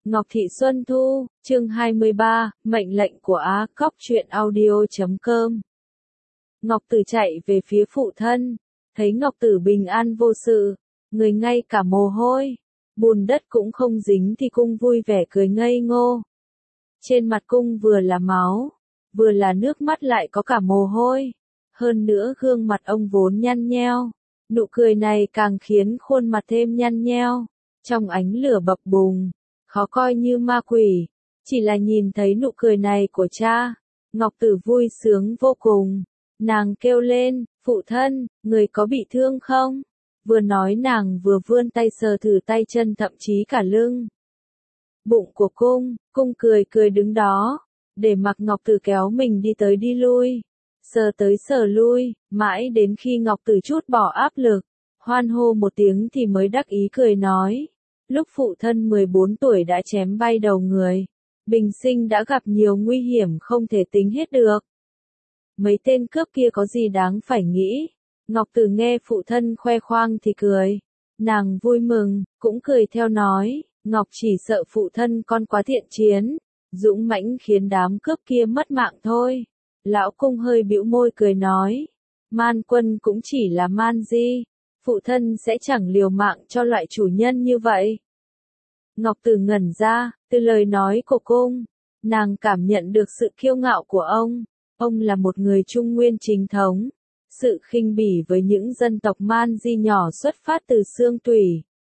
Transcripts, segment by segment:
Ngọc Thị Xuân Thu, chương 23, mệnh lệnh của Á Cóc truyện audio.com. Ngọc Tử chạy về phía phụ thân, thấy Ngọc Tử bình an vô sự, người ngay cả mồ hôi, bùn đất cũng không dính thì cung vui vẻ cười ngây ngô. Trên mặt cung vừa là máu, vừa là nước mắt lại có cả mồ hôi, hơn nữa gương mặt ông vốn nhăn nheo, nụ cười này càng khiến khuôn mặt thêm nhăn nheo, trong ánh lửa bập bùng, khó coi như ma quỷ. Chỉ là nhìn thấy nụ cười này của cha, Ngọc Tử vui sướng vô cùng. Nàng kêu lên, phụ thân, người có bị thương không? Vừa nói nàng vừa vươn tay sờ thử tay chân thậm chí cả lưng. Bụng của cung cười cười đứng đó, để mặc Ngọc Tử kéo mình đi tới đi lui. Sờ tới sờ lui, mãi đến khi Ngọc Tử trút bỏ áp lực, hoan hô một tiếng thì mới đắc ý cười nói. Lúc phụ thân 14 tuổi đã chém bay đầu người, bình sinh đã gặp nhiều nguy hiểm không thể tính hết được. Mấy tên cướp kia có gì đáng phải nghĩ. Ngọc Tử nghe phụ thân khoe khoang thì cười. Nàng vui mừng, cũng cười theo nói, Ngọc chỉ sợ phụ thân con quá thiện chiến, dũng mãnh khiến đám cướp kia mất mạng thôi. Lão cung hơi bĩu môi cười nói, man quân cũng chỉ là man di, phụ thân sẽ chẳng liều mạng cho loại chủ nhân như vậy. Ngọc Tử ngẩn ra, từ lời nói của cung, nàng cảm nhận được sự kiêu ngạo của ông là một người Trung Nguyên chính thống, sự khinh bỉ với những dân tộc man di nhỏ xuất phát từ xương tủy,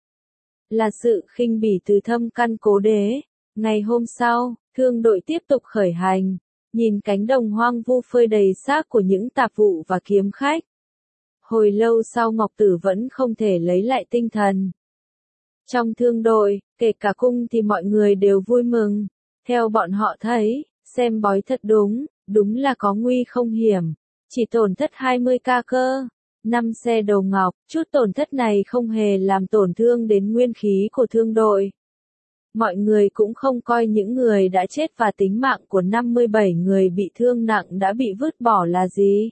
là sự khinh bỉ từ thâm căn cố đế. Ngày hôm sau, thương đội tiếp tục khởi hành, nhìn cánh đồng hoang vu phơi đầy xác của những tạp vụ và kiếm khách. Hồi lâu sau Ngọc Tử vẫn không thể lấy lại tinh thần. Trong thương đội, kể cả cung thì mọi người đều vui mừng. Theo bọn họ thấy, xem bói thật đúng là có nguy không hiểm. Chỉ tổn thất 20k cơ. 5 xe đầu ngọc, chút tổn thất này không hề làm tổn thương đến nguyên khí của thương đội. Mọi người cũng không coi những người đã chết và tính mạng của 57 người bị thương nặng đã bị vứt bỏ là gì.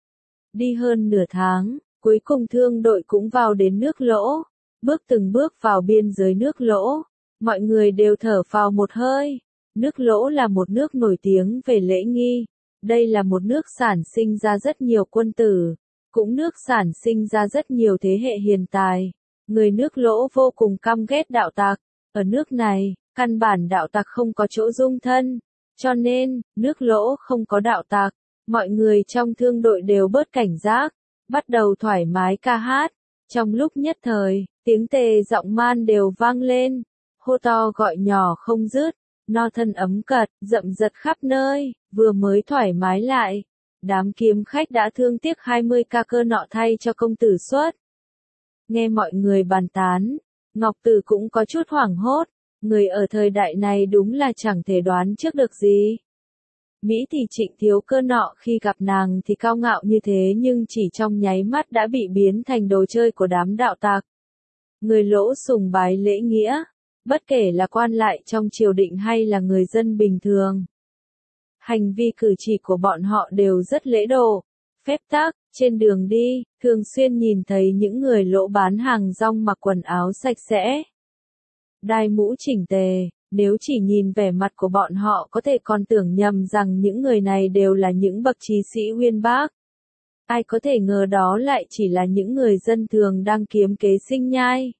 Đi hơn nửa tháng, cuối cùng thương đội cũng vào đến nước Lỗ. Bước từng bước vào biên giới nước Lỗ, mọi người đều thở phào một hơi. Nước Lỗ là một nước nổi tiếng về lễ nghi. Đây là một nước sản sinh ra rất nhiều quân tử, cũng nước sản sinh ra rất nhiều thế hệ hiền tài. Người nước Lỗ vô cùng căm ghét đạo tặc. Ở nước này, căn bản đạo tặc không có chỗ dung thân, cho nên, nước Lỗ không có đạo tặc. Mọi người trong thương đội đều bớt cảnh giác, bắt đầu thoải mái ca hát. Trong lúc nhất thời, tiếng tề giọng man đều vang lên, hô to gọi nhỏ không dứt, no thân ấm cật, rậm rật khắp nơi, vừa mới thoải mái lại. Đám kiếm khách đã thương tiếc 20k cơ nọ thay cho công tử xuất. Nghe mọi người bàn tán, Ngọc Tử cũng có chút hoảng hốt, người ở thời đại này đúng là chẳng thể đoán trước được gì. Mỹ thì Trịnh thiếu cơ nọ khi gặp nàng thì cao ngạo như thế nhưng chỉ trong nháy mắt đã bị biến thành đồ chơi của đám đạo tặc. Người Lỗ sùng bái lễ nghĩa, bất kể là quan lại trong triều đình hay là người dân bình thường. Hành vi cử chỉ của bọn họ đều rất lễ độ, phép tắc. Trên đường đi, thường xuyên nhìn thấy những người Lỗ bán hàng rong mặc quần áo sạch sẽ, đai mũ chỉnh tề. Nếu chỉ nhìn vẻ mặt của bọn họ có thể còn tưởng nhầm rằng những người này đều là những bậc trí sĩ uyên bác. Ai có thể ngờ đó lại chỉ là những người dân thường đang kiếm kế sinh nhai.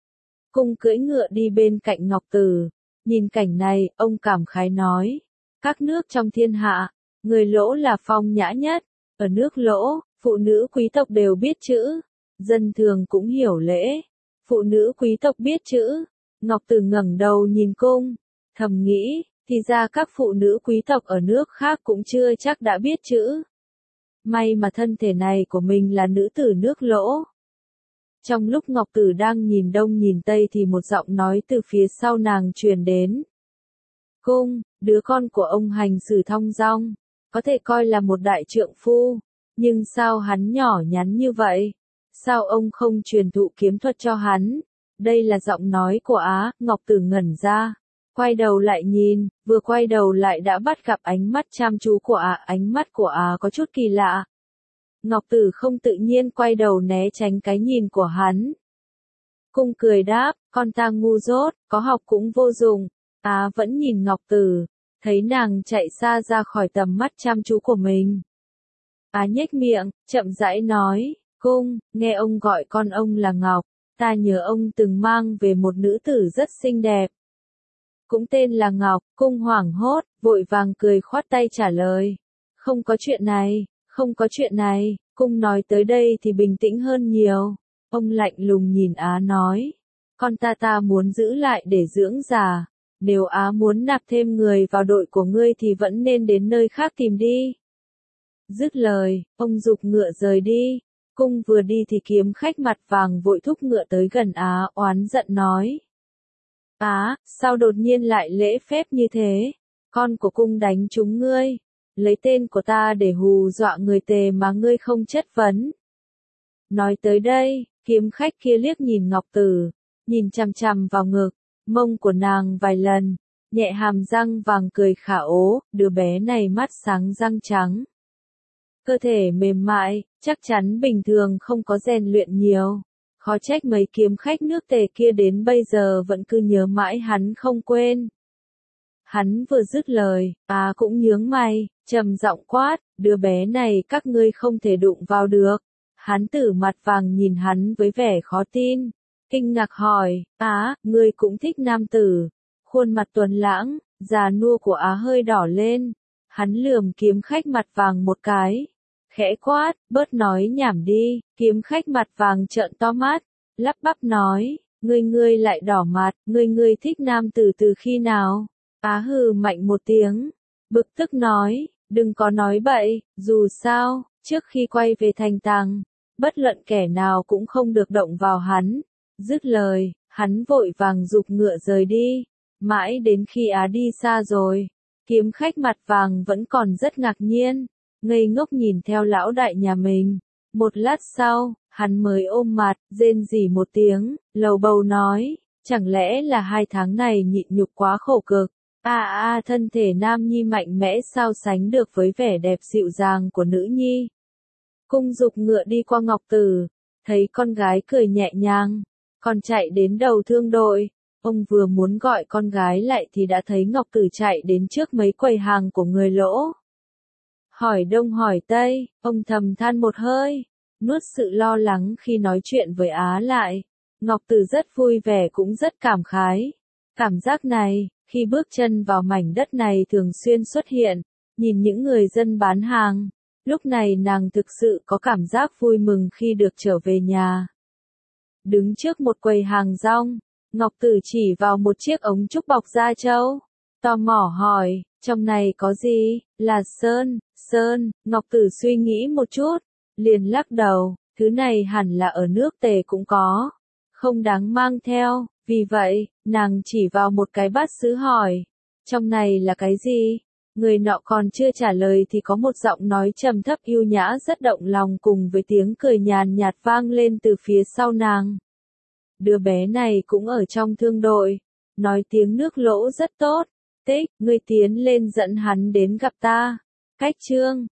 Cung cưỡi ngựa đi bên cạnh Ngọc Tử. Nhìn cảnh này, ông cảm khái nói. Các nước trong thiên hạ, người Lỗ là phong nhã nhất. Ở nước Lỗ, phụ nữ quý tộc đều biết chữ. Dân thường cũng hiểu lễ. Phụ nữ quý tộc biết chữ. Ngọc Tử ngẩng đầu nhìn cung, thầm nghĩ, thì ra các phụ nữ quý tộc ở nước khác cũng chưa chắc đã biết chữ. May mà thân thể này của mình là nữ tử nước Lỗ. Trong lúc Ngọc Tử đang nhìn đông nhìn tây thì một giọng nói từ phía sau nàng truyền đến. Cung, đứa con của ông hành xử thong dong, có thể coi là một đại trượng phu, nhưng sao hắn nhỏ nhắn như vậy? Sao ông không truyền thụ kiếm thuật cho hắn? Đây là giọng nói của Á. Ngọc Tử ngẩn ra, quay đầu lại nhìn, vừa quay đầu lại đã bắt gặp ánh mắt chăm chú của Á. Ánh mắt của Á có chút kỳ lạ. Ngọc Tử không tự nhiên quay đầu né tránh cái nhìn của hắn. Cung cười đáp, con ta ngu dốt, có học cũng vô dụng, Á vẫn nhìn Ngọc Tử, thấy nàng chạy xa ra khỏi tầm mắt chăm chú của mình. Á nhếch miệng, chậm rãi nói, Cung, nghe ông gọi con ông là Ngọc, ta nhớ ông từng mang về một nữ tử rất xinh đẹp. Cũng tên là Ngọc. Cung hoảng hốt, vội vàng cười khoát tay trả lời. Không có chuyện này, không có chuyện này. Cung nói tới đây thì bình tĩnh hơn nhiều. Ông lạnh lùng nhìn Á nói. Con ta muốn giữ lại để dưỡng già. Nếu Á muốn nạp thêm người vào đội của ngươi thì vẫn nên đến nơi khác tìm đi. Dứt lời, ông giục ngựa rời đi. Cung vừa đi thì kiếm khách mặt vàng vội thúc ngựa tới gần Á, oán giận nói. Á, sao đột nhiên lại lễ phép như thế? Con của cung đánh trúng ngươi, lấy tên của ta để hù dọa người Tề mà ngươi không chất vấn. Nói tới đây, kiếm khách kia liếc nhìn Ngọc Tử, nhìn chằm chằm vào ngực, mông của nàng vài lần, nhẹ hàm răng vàng cười khả ố, đứa bé này mắt sáng răng trắng. Cơ thể mềm mại, chắc chắn bình thường không có rèn luyện nhiều. Khó trách mấy kiếm khách nước Tề kia đến bây giờ vẫn cứ nhớ mãi hắn không quên. Hắn vừa dứt lời, Á cũng nhướng mày, trầm giọng quát, đứa bé này các ngươi không thể đụng vào được. Hán tử mặt vàng nhìn hắn với vẻ khó tin, kinh ngạc hỏi, Á, ngươi cũng thích nam tử. Khuôn mặt tuấn lãng, già nua của Á hơi đỏ lên, hắn lườm kiếm khách mặt vàng một cái. Khẽ quát, bớt nói nhảm đi. Kiếm khách mặt vàng trợn to mắt, lắp bắp nói, ngươi lại đỏ mặt, ngươi thích nam tử từ khi nào? Á hừ mạnh một tiếng, bực tức nói, đừng có nói bậy, dù sao, trước khi quay về thành Tàng, bất luận kẻ nào cũng không được động vào hắn. Dứt lời, hắn vội vàng giục ngựa rời đi, mãi đến khi Á đi xa rồi, kiếm khách mặt vàng vẫn còn rất ngạc nhiên, ngây ngốc nhìn theo lão đại nhà mình. Một lát sau, hắn mới ôm mặt, rên rỉ một tiếng, lầu bầu nói, chẳng lẽ là 2 tháng này nhịn nhục quá khổ cực. Thân thể nam nhi mạnh mẽ sao sánh được với vẻ đẹp dịu dàng của nữ nhi. Cung giục ngựa đi qua Ngọc Tử, thấy con gái cười nhẹ nhàng, còn chạy đến đầu thương đội. Ông vừa muốn gọi con gái lại thì đã thấy Ngọc Tử chạy đến trước mấy quầy hàng của người lỗ. Hỏi đông hỏi tây, ông thầm than một hơi, nuốt sự lo lắng khi nói chuyện với Á lại. Ngọc Tử rất vui vẻ cũng rất cảm khái. Cảm giác này, khi bước chân vào mảnh đất này thường xuyên xuất hiện, nhìn những người dân bán hàng. Lúc này nàng thực sự có cảm giác vui mừng khi được trở về nhà. Đứng trước một quầy hàng rong, Ngọc Tử chỉ vào một chiếc ống trúc bọc da trâu. Tò mò hỏi, trong này có gì? Là sơn. Ngọc Tử suy nghĩ một chút, liền lắc đầu, thứ này hẳn là ở nước Tề cũng có, không đáng mang theo. Vì vậy, nàng chỉ vào một cái bát sứ hỏi, trong này là cái gì? Người nọ còn chưa trả lời thì có một giọng nói trầm thấp yêu nhã rất động lòng cùng với tiếng cười nhàn nhạt vang lên từ phía sau nàng. Đứa bé này cũng ở trong thương đội, nói tiếng nước lỗ rất tốt. Tích, ngươi tiến lên dẫn hắn đến gặp ta. Cách chương